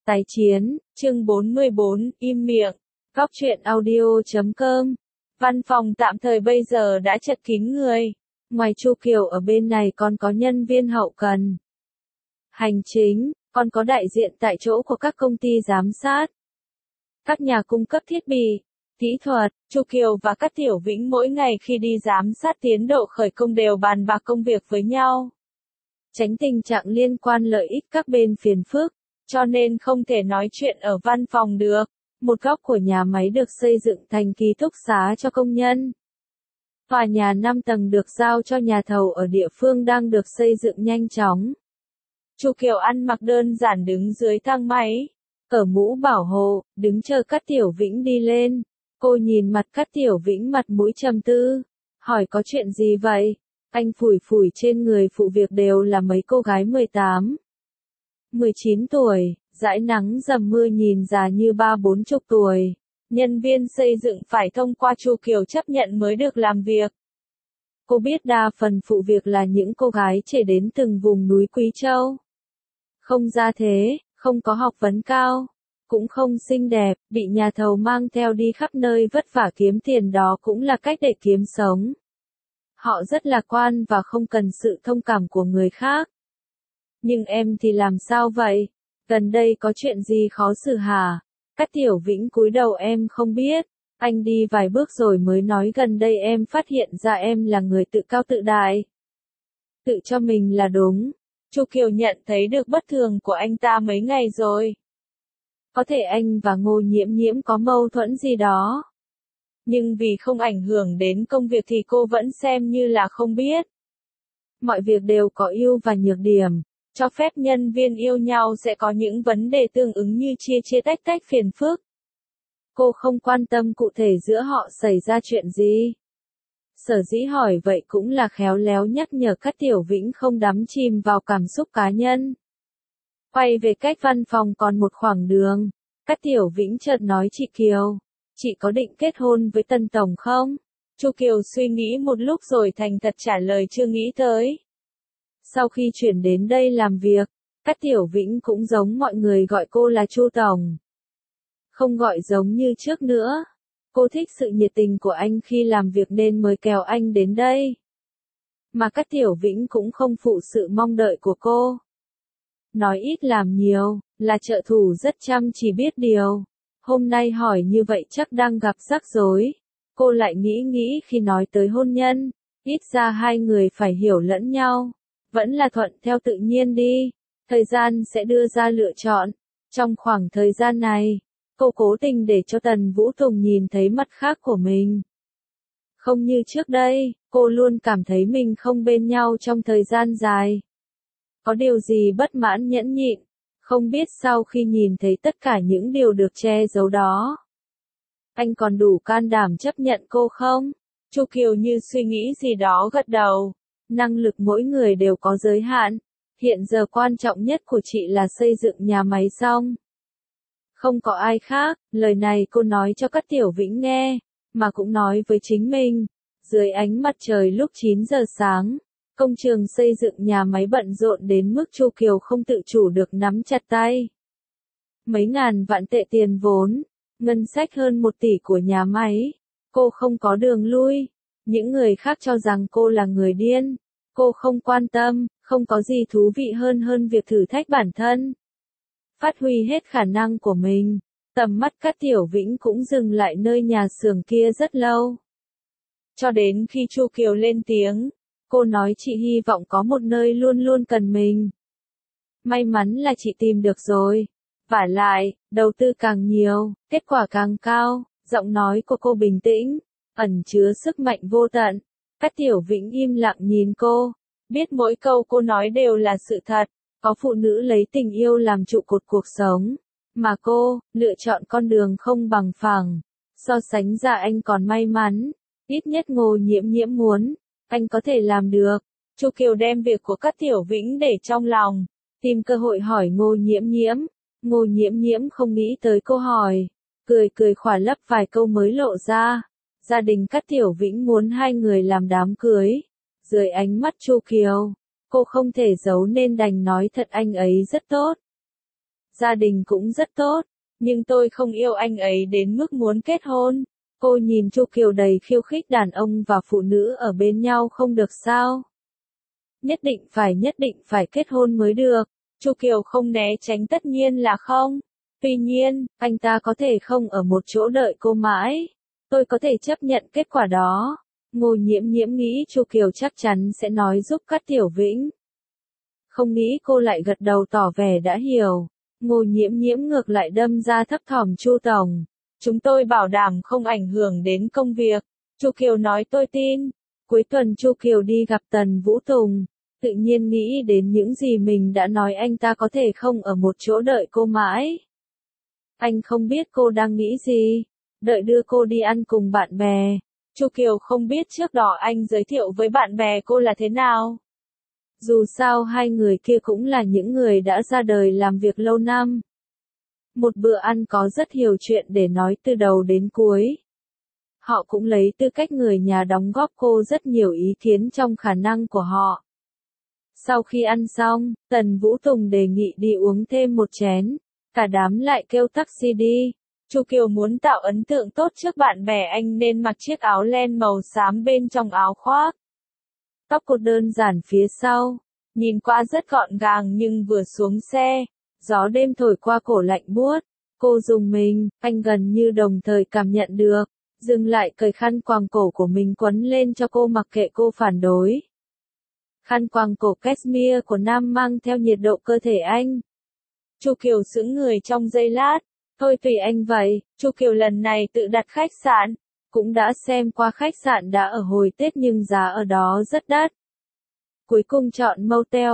Tái chiến, chương 44, im miệng. Góc truyện audio.com. Văn phòng tạm thời bây giờ đã chật kín người. Ngoài Chu Kiều ở bên này còn có nhân viên hậu cần, hành chính, còn có đại diện tại chỗ của các công ty giám sát, các nhà cung cấp thiết bị, kỹ thuật. Chu Kiều và các Tiểu Vĩnh mỗi ngày khi đi giám sát tiến độ khởi công đều bàn bạc công việc với nhau, tránh tình trạng liên quan lợi ích các bên phiền phức, cho nên không thể nói chuyện ở văn phòng được. Một góc của nhà máy được xây dựng thành ký túc xá cho công nhân. Tòa nhà 5 tầng được giao cho nhà thầu ở địa phương đang được xây dựng nhanh chóng. Chu Kiều ăn mặc đơn giản đứng dưới thang máy, cởi mũ bảo hộ, đứng chờ các Tiểu Vĩnh đi lên. Cô nhìn mặt các Tiểu Vĩnh mặt mũi trầm tư, hỏi có chuyện gì vậy? Anh phủi phủi trên người phụ việc đều là mấy cô gái 18, 19 tuổi, dãi nắng dầm mưa nhìn già như 30-40 tuổi. Nhân viên xây dựng phải thông qua Chu Kiều chấp nhận mới được làm việc. Cô biết đa phần phụ việc là những cô gái trẻ đến từng vùng núi Quý Châu. Không gia thế, không có học vấn cao, cũng không xinh đẹp, bị nhà thầu mang theo đi khắp nơi vất vả kiếm tiền, đó cũng là cách để kiếm sống. Họ rất lạc quan và không cần sự thông cảm của người khác. Nhưng em thì làm sao vậy? Gần đây có chuyện gì khó xử hả? Các Tiểu Vĩnh cúi đầu em không biết. Anh đi vài bước rồi mới nói gần đây em phát hiện ra em là người tự cao tự đại. Tự cho mình là đúng. Chu Kiều nhận thấy được bất thường của anh ta mấy ngày rồi. Có thể anh và Ngô Nhiễm Nhiễm có mâu thuẫn gì đó. Nhưng vì không ảnh hưởng đến công việc thì cô vẫn xem như là không biết. Mọi việc đều có ưu và nhược điểm. Cho phép nhân viên yêu nhau sẽ có những vấn đề tương ứng như chia chia tách tách phiền phức. Cô không quan tâm cụ thể giữa họ xảy ra chuyện gì. Sở dĩ hỏi vậy cũng là khéo léo nhắc nhở các Tiểu Vĩnh không đắm chìm vào cảm xúc cá nhân. Quay về cách văn phòng còn một khoảng đường, các Tiểu Vĩnh chợt nói chị Kiều, chị có định kết hôn với Tân Tổng không? Chu Kiều suy nghĩ một lúc rồi thành thật trả lời chưa nghĩ tới. Sau khi chuyển đến đây làm việc, các Tiểu Vĩnh cũng giống mọi người gọi cô là Chu Tổng. Không gọi giống như trước nữa. Cô thích sự nhiệt tình của anh khi làm việc nên mới kéo anh đến đây. Mà các Tiểu Vĩnh cũng không phụ sự mong đợi của cô. Nói ít làm nhiều, là trợ thủ rất chăm chỉ biết điều. Hôm nay hỏi như vậy chắc đang gặp rắc rối. Cô lại nghĩ khi nói tới hôn nhân, ít ra hai người phải hiểu lẫn nhau. Vẫn là thuận theo tự nhiên đi, thời gian sẽ đưa ra lựa chọn. Trong khoảng thời gian này, cô cố tình để cho Tần Vũ Tùng nhìn thấy mặt khác của mình. Không như trước đây, cô luôn cảm thấy mình không bên nhau trong thời gian dài. Có điều gì bất mãn nhẫn nhịn, không biết sau khi nhìn thấy tất cả những điều được che giấu đó. Anh còn đủ can đảm chấp nhận cô không? Chu Kiều như suy nghĩ gì đó gật đầu. Năng lực mỗi người đều có giới hạn. Hiện giờ quan trọng nhất của chị là xây dựng nhà máy xong. Không có ai khác, lời này cô nói cho các Tiểu Vĩnh nghe, mà cũng nói với chính mình. Dưới ánh mặt trời lúc 9 giờ sáng, công trường xây dựng nhà máy bận rộn đến mức Chu Kiều không tự chủ được nắm chặt tay. Mấy ngàn vạn tệ tiền vốn, ngân sách hơn 1 tỷ của nhà máy, cô không có đường lui. Những người khác cho rằng cô là người điên. Cô không quan tâm, không có gì thú vị hơn việc thử thách bản thân. Phát huy hết khả năng của mình. Tầm mắt các Tiểu Vĩnh cũng dừng lại nơi nhà xưởng kia rất lâu. Cho đến khi Chu Kiều lên tiếng, cô nói chị hy vọng có một nơi luôn luôn cần mình. May mắn là chị tìm được rồi. Vả lại, đầu tư càng nhiều, kết quả càng cao. Giọng nói của cô bình tĩnh, ẩn chứa sức mạnh vô tận. Các Tiểu Vĩnh im lặng nhìn cô, biết mỗi câu cô nói đều là sự thật. Có phụ nữ lấy tình yêu làm trụ cột cuộc sống, mà cô lựa chọn con đường không bằng phẳng. So sánh ra anh còn may mắn, ít nhất Ngô Nhiễm Nhiễm muốn, anh có thể làm được. Chu Kiều đem việc của các Tiểu Vĩnh để trong lòng, tìm cơ hội hỏi Ngô Nhiễm Nhiễm. Ngô Nhiễm Nhiễm không nghĩ tới câu hỏi, cười khỏa lấp vài câu mới lộ ra. Gia đình các Tiểu Vĩnh muốn hai người làm đám cưới. Dưới ánh mắt Chu Kiều, cô không thể giấu nên đành nói thật anh ấy rất tốt. gia đình cũng rất tốt, nhưng tôi không yêu anh ấy đến mức muốn kết hôn. Cô nhìn Chu Kiều đầy khiêu khích, đàn ông và phụ nữ ở bên nhau không được sao? Nhất định phải kết hôn mới được. Chu Kiều không né tránh, tất nhiên là không. Tuy nhiên, anh ta có thể không ở một chỗ đợi cô mãi. Tôi có thể chấp nhận kết quả đó. Ngô Nhiễm Nhiễm nghĩ Chu Kiều chắc chắn sẽ nói giúp Cát Tiểu Vĩnh. Không nghĩ cô lại gật đầu tỏ vẻ đã hiểu. Ngô Nhiễm Nhiễm ngược lại đâm ra thấp thỏm, Chu tổng, chúng tôi bảo đảm không ảnh hưởng đến công việc. Chu Kiều nói tôi tin. Cuối tuần Chu Kiều đi gặp Tần Vũ Tùng, tự nhiên nghĩ đến những gì mình đã nói, anh ta có thể không ở một chỗ đợi cô mãi. Anh không biết cô đang nghĩ gì, đợi đưa cô đi ăn cùng bạn bè. Chu Kiều không biết trước đó anh giới thiệu với bạn bè cô là thế nào. Dù sao hai người kia cũng là những người đã ra đời làm việc lâu năm. Một bữa ăn có rất nhiều chuyện để nói từ đầu đến cuối. Họ cũng lấy tư cách người nhà đóng góp cô rất nhiều ý kiến trong khả năng của họ. Sau khi ăn xong, Tần Vũ Tùng đề nghị đi uống thêm một chén. Cả đám lại kêu taxi đi. Chu Kiều muốn tạo ấn tượng tốt trước bạn bè, anh nên mặc chiếc áo len màu xám bên trong áo khoác. Tóc cô đơn giản phía sau, nhìn qua rất gọn gàng, nhưng vừa xuống xe, gió đêm thổi qua cổ lạnh buốt. Cô rùng mình, anh gần như đồng thời cảm nhận được. Dừng lại cởi khăn quàng cổ của mình quấn lên cho cô, mặc kệ cô phản đối. Khăn quàng cổ cashmere của nam mang theo nhiệt độ cơ thể anh. Chu Kiều sững người trong giây lát. Thôi tùy anh vậy. Chu Kiều lần này tự đặt khách sạn. Cũng đã xem qua khách sạn đã ở hồi Tết nhưng giá ở đó rất đắt. Cuối cùng chọn Motel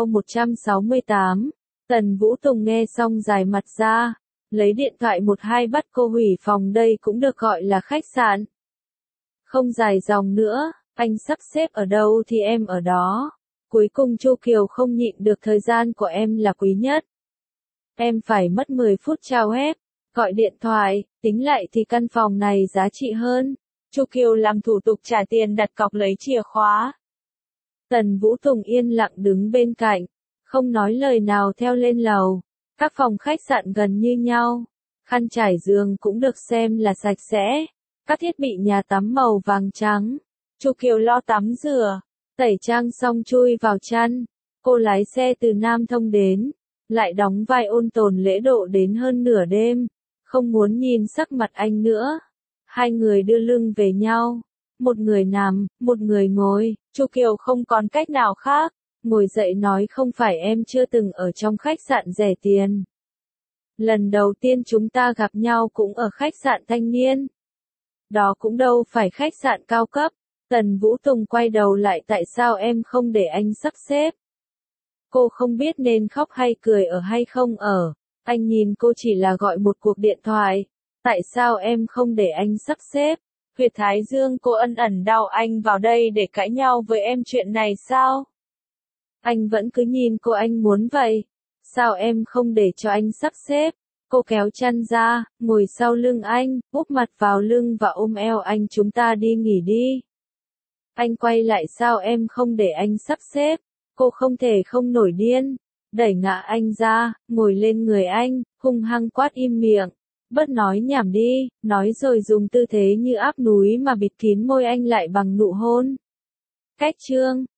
168. Tần Vũ Tùng nghe xong dài mặt ra. Lấy điện thoại 12 bắt cô hủy phòng, đây cũng được gọi là khách sạn. Không dài dòng nữa, anh sắp xếp ở đâu thì em ở đó. Cuối cùng Chu Kiều không nhịn được, thời gian của em là quý nhất. Em phải mất 10 phút chào hết, gọi điện thoại, tính lại thì căn phòng này giá trị hơn. Chu Kiều làm thủ tục trả tiền đặt cọc lấy chìa khóa. Tần Vũ Tùng yên lặng đứng bên cạnh, không nói lời nào theo lên lầu. Các phòng khách sạn gần như nhau, khăn trải giường cũng được xem là sạch sẽ. Các thiết bị nhà tắm màu vàng trắng. Chu Kiều lo tắm rửa, tẩy trang xong chui vào chăn. Cô lái xe từ Nam Thông đến, lại đóng vai ôn tồn lễ độ đến hơn nửa đêm. Không muốn nhìn sắc mặt anh nữa. Hai người đưa lưng về nhau. Một người nằm, một người ngồi. Chu Kiều không còn cách nào khác. Ngồi dậy nói, không phải em chưa từng ở trong khách sạn rẻ tiền. Lần đầu tiên chúng ta gặp nhau cũng ở khách sạn thanh niên. Đó cũng đâu phải khách sạn cao cấp. Tần Vũ Tùng quay đầu lại, tại sao em không để anh sắp xếp? Cô không biết nên khóc hay cười ở hay không ở. Anh nhìn cô chỉ là gọi một cuộc điện thoại. Tại sao em không để anh sắp xếp? Huyệt thái dương cô ẩn ẩn đau, anh vào đây để cãi nhau với em chuyện này sao? Anh vẫn cứ nhìn cô, anh muốn vậy. Sao em không để cho anh sắp xếp? Cô kéo chăn ra, ngồi sau lưng anh, úp mặt vào lưng và ôm eo anh, chúng ta đi nghỉ đi. Anh quay lại, sao em không để anh sắp xếp? Cô không thể không nổi điên. Đẩy ngã anh ra, ngồi lên người anh, hung hăng quát im miệng. Bớt nói nhảm đi, nói rồi dùng tư thế như áp núi mà bịt kín môi anh lại bằng nụ hôn. Cách chương